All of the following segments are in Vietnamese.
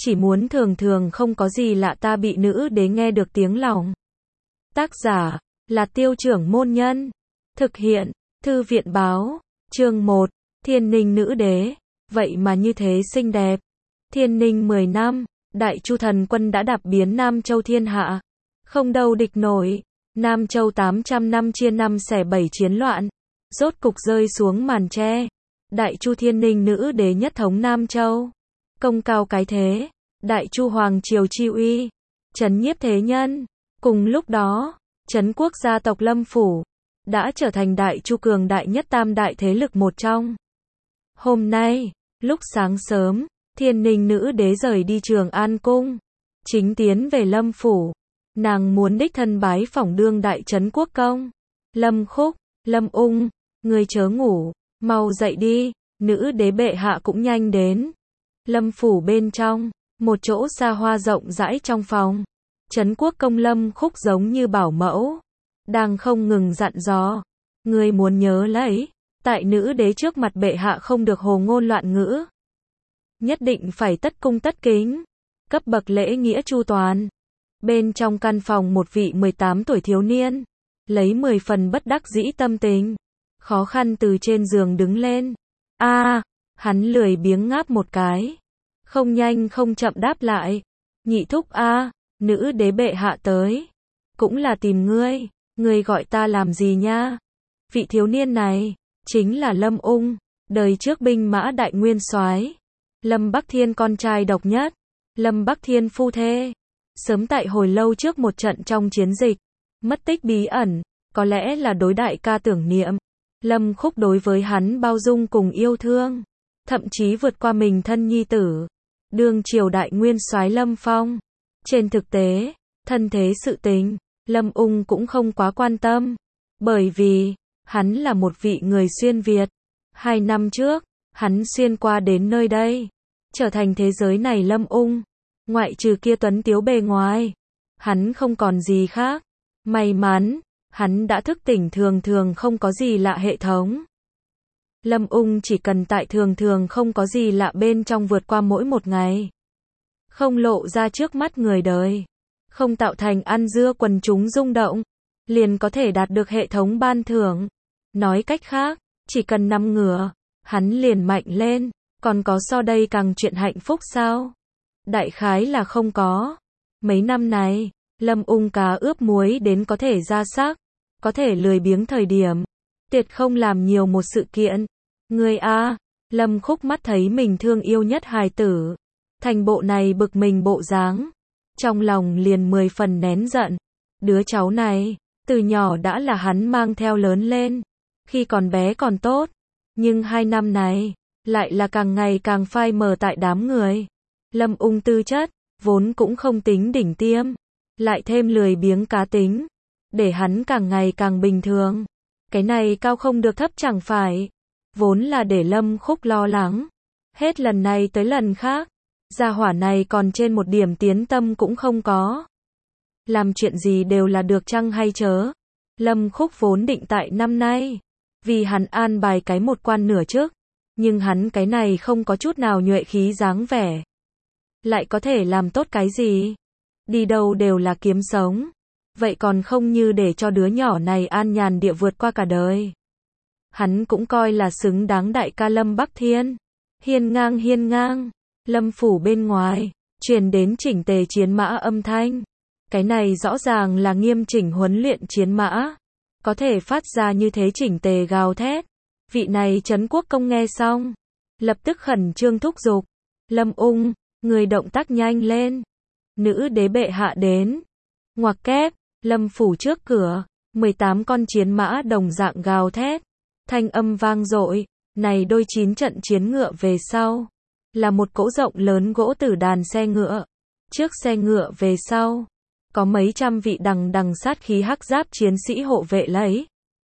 chỉ muốn thường thường không có gì lạ ta bị nữ đế nghe được tiếng lòng. Tác giả là Tiêu Trưởng Môn Nhân. Thực hiện Thư viện Báo. Chương 1. Thiên Ninh nữ đế. Vậy mà như thế xinh đẹp. Thiên Ninh 10 năm, Đại Chu thần quân đã đạp biến Nam Châu thiên hạ. Không đâu địch nổi. Nam Châu 800 năm chia năm xẻ bảy chiến loạn. Rốt cục rơi xuống màn tre. Đại Chu Thiên Ninh nữ đế nhất thống Nam Châu. Công cao cái thế. Đại Chu Hoàng Triều chi uy. Trấn nhiếp thế nhân. Cùng lúc đó, trấn quốc gia tộc Lâm Phủ đã trở thành Đại Chu cường đại nhất tam đại thế lực một trong. Hôm nay, lúc sáng sớm, Thiên Ninh nữ đế rời đi Trường An cung, chính tiến về Lâm Phủ. Nàng muốn đích thân bái phỏng đương đại trấn quốc công. Lâm Khúc, Lâm Ung, ngươi chớ ngủ, mau dậy đi, nữ đế bệ hạ cũng nhanh đến. Lâm Phủ bên trong, một chỗ xa hoa rộng rãi trong phòng. Trấn quốc công Lâm Khúc giống như bảo mẫu, đang không ngừng dặn dò. Ngươi muốn nhớ lấy, tại nữ đế trước mặt bệ hạ không được hồ ngôn loạn ngữ. Nhất định phải tất cung tất kính, cấp bậc lễ nghĩa chu toàn. Bên trong căn phòng một vị 18 tuổi thiếu niên, lấy 10 phần bất đắc dĩ tâm tình, khó khăn từ trên giường đứng lên. Hắn lười biếng ngáp một cái, không nhanh không chậm đáp lại. Nhị thúc nữ đế bệ hạ tới, cũng là tìm ngươi, ngươi gọi ta làm gì nha? Vị thiếu niên này, chính là Lâm Ung, đời trước binh mã đại nguyên soái, Lâm Bắc Thiên con trai độc nhất, Lâm Bắc Thiên phu thê. Sớm tại hồi lâu trước một trận trong chiến dịch, mất tích bí ẩn, có lẽ là đối đại ca tưởng niệm. Lâm Khúc đối với hắn bao dung cùng yêu thương, thậm chí vượt qua mình thân nhi tử, đương triều đại nguyên soái Lâm Phong. Trên thực tế, thân thế sự tình, Lâm Ung cũng không quá quan tâm, bởi vì, hắn là một vị người xuyên Việt. 2 năm trước, hắn xuyên qua đến nơi đây, trở thành thế giới này Lâm Ung. Ngoại trừ kia tuấn tiếu bề ngoài, hắn không còn gì khác. May mắn, hắn đã thức tỉnh thường thường không có gì lạ hệ thống. Lâm Ung chỉ cần tại thường thường không có gì lạ bên trong vượt qua mỗi một ngày. Không lộ ra trước mắt người đời, không tạo thành ăn dưa quần chúng rung động, liền có thể đạt được hệ thống ban thưởng. Nói cách khác, chỉ cần nằm ngửa, hắn liền mạnh lên, còn có so đây càng chuyện hạnh phúc sao? Đại khái là không có. Mấy năm này, Lâm Ung cá ướp muối đến có thể ra sắc, có thể lười biếng thời điểm, tuyệt không làm nhiều một sự kiện. Ngươi Lâm Khúc mắt thấy mình thương yêu nhất hài tử, thành bộ này bực mình bộ dáng, trong lòng liền 10 phần nén giận. Đứa cháu này, từ nhỏ đã là hắn mang theo lớn lên, khi còn bé còn tốt, nhưng 2 năm này, lại là càng ngày càng phai mờ tại đám người. Lâm Ung tư chất, vốn cũng không tính đỉnh tiêm, lại thêm lười biếng cá tính, để hắn càng ngày càng bình thường. Cái này cao không được thấp chẳng phải, vốn là để Lâm Khúc lo lắng. Hết lần này tới lần khác, gia hỏa này còn trên một điểm tiến tâm cũng không có. Làm chuyện gì đều là được chăng hay chớ. Lâm Khúc vốn định tại năm nay, vì hắn an bài cái một quan nửa chức, nhưng hắn cái này không có chút nào nhuệ khí dáng vẻ. Lại có thể làm tốt cái gì? Đi đâu đều là kiếm sống. Vậy còn không như để cho đứa nhỏ này an nhàn địa vượt qua cả đời. Hắn cũng coi là xứng đáng đại ca Lâm Bắc Thiên. Hiên ngang, Lâm Phủ bên ngoài, truyền đến chỉnh tề chiến mã âm thanh. Cái này rõ ràng là nghiêm chỉnh huấn luyện chiến mã. Có thể phát ra như thế chỉnh tề gào thét. Vị này trấn quốc công nghe xong, lập tức khẩn trương thúc giục. Lâm Ung, người động tác nhanh lên. Nữ đế bệ hạ đến. Ngoặc kép, Lâm Phủ trước cửa, 18 con chiến mã đồng dạng gào thét. Thanh âm vang dội, này đôi 9 trận chiến ngựa về sau, là một cỗ rộng lớn gỗ tử đàn xe ngựa. Trước xe ngựa về sau, có mấy trăm vị đằng đằng sát khí hắc giáp chiến sĩ hộ vệ lấy.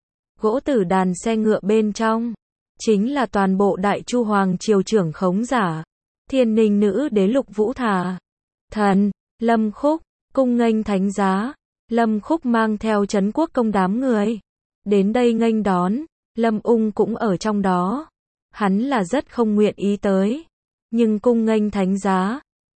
Gỗ tử đàn xe ngựa bên trong, chính là toàn bộ Đại Chu Hoàng Triều trưởng khống giả. Thiên Ninh nữ đế Lục Vũ Thà. Thần, Lâm Khúc, cung nghênh thánh giá. Lâm Khúc mang theo trấn quốc công đám người đến đây nghênh đón, Lâm Ung cũng ở trong đó. Hắn là rất không nguyện ý tới, nhưng cung nghênh thánh giá,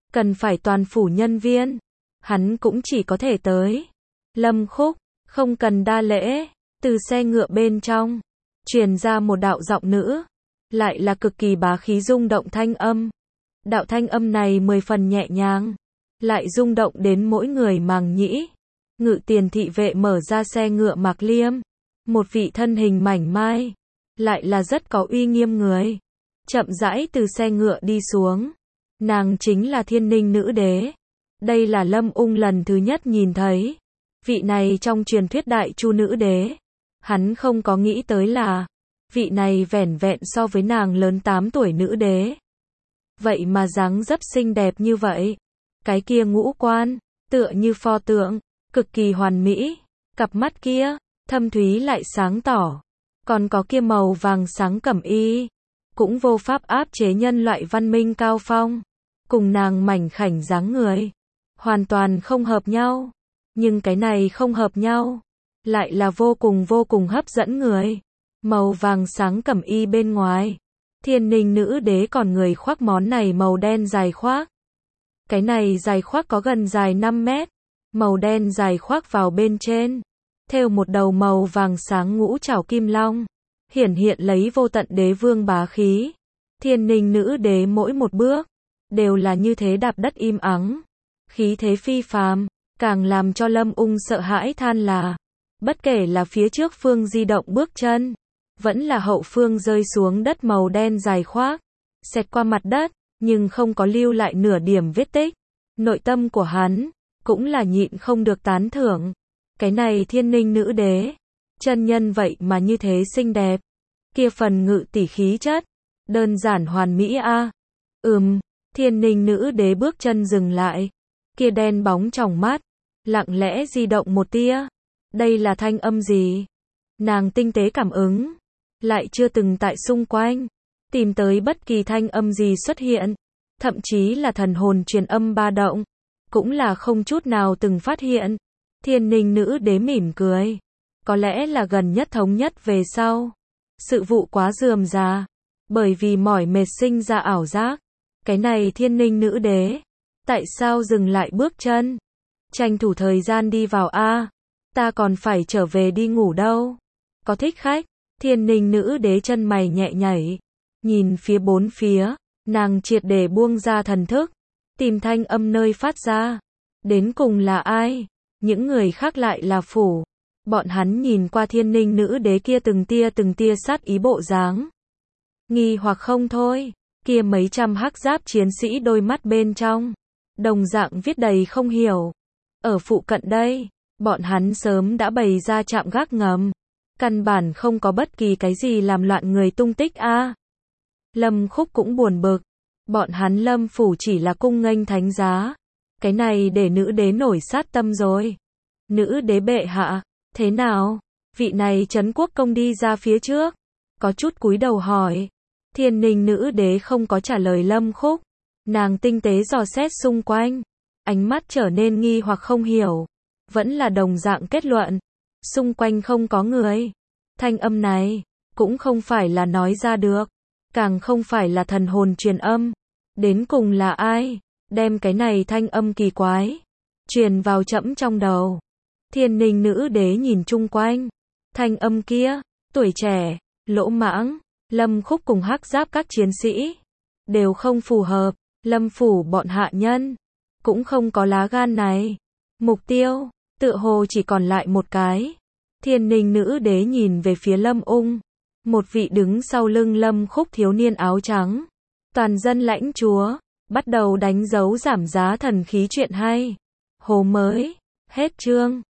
cần phải toàn phủ nhân viên, hắn cũng chỉ có thể tới. Lâm Khúc, không cần đa lễ, từ xe ngựa bên trong, truyền ra một đạo giọng nữ, lại là cực kỳ bá khí rung động thanh âm. Đạo thanh âm này 10 phần nhẹ nhàng, lại rung động đến mỗi người màng nhĩ. Ngự tiền thị vệ mở ra xe ngựa Mạc Liêm, một vị thân hình mảnh mai, lại là rất có uy nghiêm người, chậm rãi từ xe ngựa đi xuống. Nàng chính là Thiên Ninh nữ đế. Đây là Lâm Ung lần thứ nhất nhìn thấy. Vị này trong truyền thuyết Đại Chu nữ đế. Hắn không có nghĩ tới là, vị này vẻn vẹn so với nàng lớn 8 tuổi nữ đế. Vậy mà dáng dấp xinh đẹp như vậy. Cái kia ngũ quan, tựa như pho tượng, cực kỳ hoàn mỹ. Cặp mắt kia, thâm thúy lại sáng tỏ. Còn có kia màu vàng sáng cẩm y, cũng vô pháp áp chế nhân loại văn minh cao phong. Cùng nàng mảnh khảnh dáng người, hoàn toàn không hợp nhau. Nhưng cái này không hợp nhau, lại là vô cùng hấp dẫn người. Màu vàng sáng cẩm y bên ngoài, Thiên Ninh nữ đế còn người khoác món này màu đen dài khoác. Cái này dài khoác có gần dài 5 mét, màu đen dài khoác vào bên trên, thêu một đầu màu vàng sáng ngũ trảo kim long, hiển hiện lấy vô tận đế vương bá khí. Thiên Ninh nữ đế mỗi một bước, đều là như thế đạp đất im ắng, khí thế phi phàm, càng làm cho Lâm Ung sợ hãi than là, bất kể là phía trước phương di động bước chân, vẫn là hậu phương rơi xuống đất màu đen dài khoác, xẹt qua mặt đất, nhưng không có lưu lại nửa điểm vết tích. Nội tâm của hắn, cũng là nhịn không được tán thưởng. Cái này Thiên Ninh nữ đế, chân nhân vậy mà như thế xinh đẹp. Kia phần ngự tỷ khí chất, đơn giản hoàn mỹ a. Thiên Ninh nữ đế bước chân dừng lại. Kia đen bóng trong mắt, lặng lẽ di động một tia. Đây là thanh âm gì? Nàng tinh tế cảm ứng, lại chưa từng tại xung quanh tìm tới bất kỳ thanh âm gì xuất hiện, thậm chí là thần hồn truyền âm ba động, cũng là không chút nào từng phát hiện. Thiên Ninh nữ đế mỉm cười, có lẽ là gần nhất thống nhất về sau, sự vụ quá rườm rà, bởi vì mỏi mệt sinh ra ảo giác. Cái này Thiên Ninh nữ đế, tại sao dừng lại bước chân? Tranh thủ thời gian đi vào a, ta còn phải trở về đi ngủ đâu. Có thích khách? Thiên Ninh nữ đế chân mày nhẹ nhảy, nhìn phía bốn phía, nàng triệt để buông ra thần thức, tìm thanh âm nơi phát ra. Đến cùng là ai? Những người khác lại là phủ. Bọn hắn nhìn qua Thiên Ninh nữ đế kia từng tia sát ý bộ dáng, nghi hoặc không thôi. Kia mấy trăm hắc giáp chiến sĩ đôi mắt bên trong, đồng dạng viết đầy không hiểu. Ở phụ cận đây, bọn hắn sớm đã bày ra trạm gác ngầm, căn bản không có bất kỳ cái gì làm loạn người tung tích a. Lâm Khúc cũng buồn bực, bọn hắn Lâm phủ chỉ là cung nghênh thánh giá, cái này để nữ đế nổi sát tâm rồi. Nữ đế bệ hạ, thế nào? Vị này trấn quốc công đi ra phía trước, có chút cúi đầu hỏi. Thiên Ninh nữ đế không có trả lời Lâm Khúc, nàng tinh tế dò xét xung quanh, ánh mắt trở nên nghi hoặc không hiểu, vẫn là đồng dạng kết luận, xung quanh không có người. Thanh âm này, cũng không phải là nói ra được, càng không phải là thần hồn truyền âm. Đến cùng là ai, đem cái này thanh âm kỳ quái, truyền vào trẫm trong đầu. Thiên Ninh nữ đế nhìn chung quanh, thanh âm kia, tuổi trẻ, lỗ mãng, Lâm Khúc cùng hắc giáp các chiến sĩ, đều không phù hợp, Lâm phủ bọn hạ nhân, cũng không có lá gan này. Mục tiêu, tựa hồ chỉ còn lại một cái. Thiên Ninh nữ đế nhìn về phía Lâm Ung, một vị đứng sau lưng Lâm Khúc thiếu niên áo trắng. Toàn dân lãnh chúa, bắt đầu đánh dấu giảm giá thần khí chuyện hay. Hồ mới, hết chương.